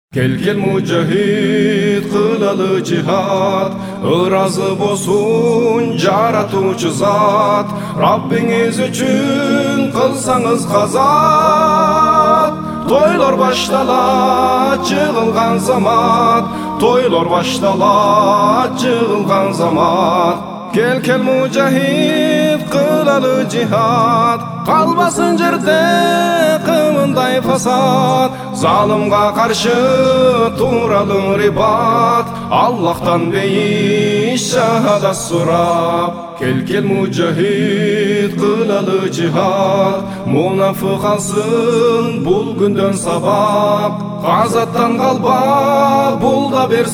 Келген мужахид кылалы жихад, ыразы болсун жаратуучу зат. Раббиңиз үчүн кылсаңыз казат. Тойлор башталат, жыгылган замат. Тойлор башталат, жыгылган замат. Кел мужахид кылалы жихад, калбасын жерде кымындай фасад. Залымга каршы туралы рибат, Аллахтан бейиш шахадат сурап. Кел мужахид кылалы жихад, мунафык алсын бул күндөн сабак. Казаттан калба, бул да бир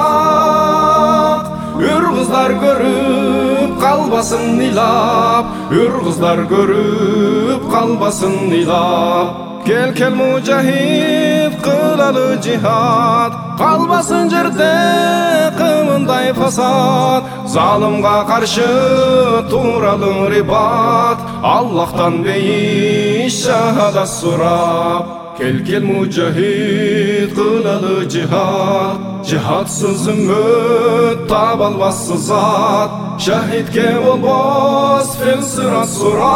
сынак. Үр кыздар көрүп калбасын ыйлап, үр кыздар көрүп калбасын ыйлап. Кел мужахид кылалы жихад, калбасын жерде кымындай фасад. Залымга каршы туралы рибат, Аллахтан бейиш шахадат сурап. Кел мужахид кылалы жихад, жихадсыз үммөт таба албас зат. Шахидке болбос фел сырат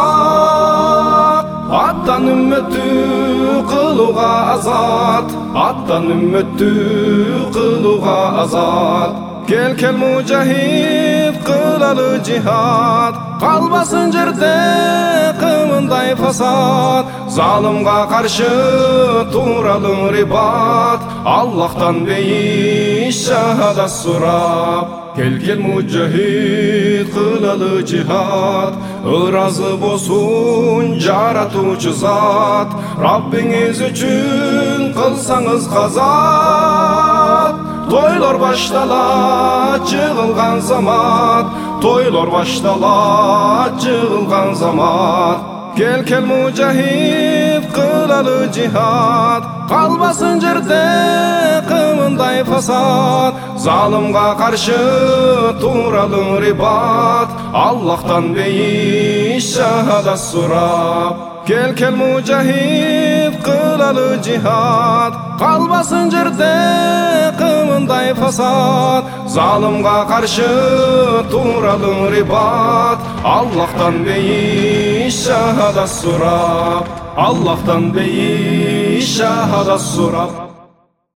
сурак. Аттан үммөттү кылууга азат, аттан үммөттү кылууга азат. Кел мужахид кылалы жихад, калбасын жерде кымындай фасад. Залымга каршы туралы рибат, Аллахтан бейиш шахадат сурап. Кел мужахид кылалы жихад, ыразы болсун жаратуучу зат. Раббиңиз үчүн кылсаңыз казат. Тойлор башталат, жыгылган замат. Тойлор башталат, жыгылган замат. Кел мужахид кылалы жихад, калбасын жерде кымындай фасад. Залымга каршы туралы рибат, Аллахтан бейиш шахадат сурап. Кел мужахид кылалы жихад, калбасын жерде кымындай фасад. Залымга каршы туралы рибат, Аллахтан бейиш шахадат сурап. Аллахтан бейиш шахадат сурап.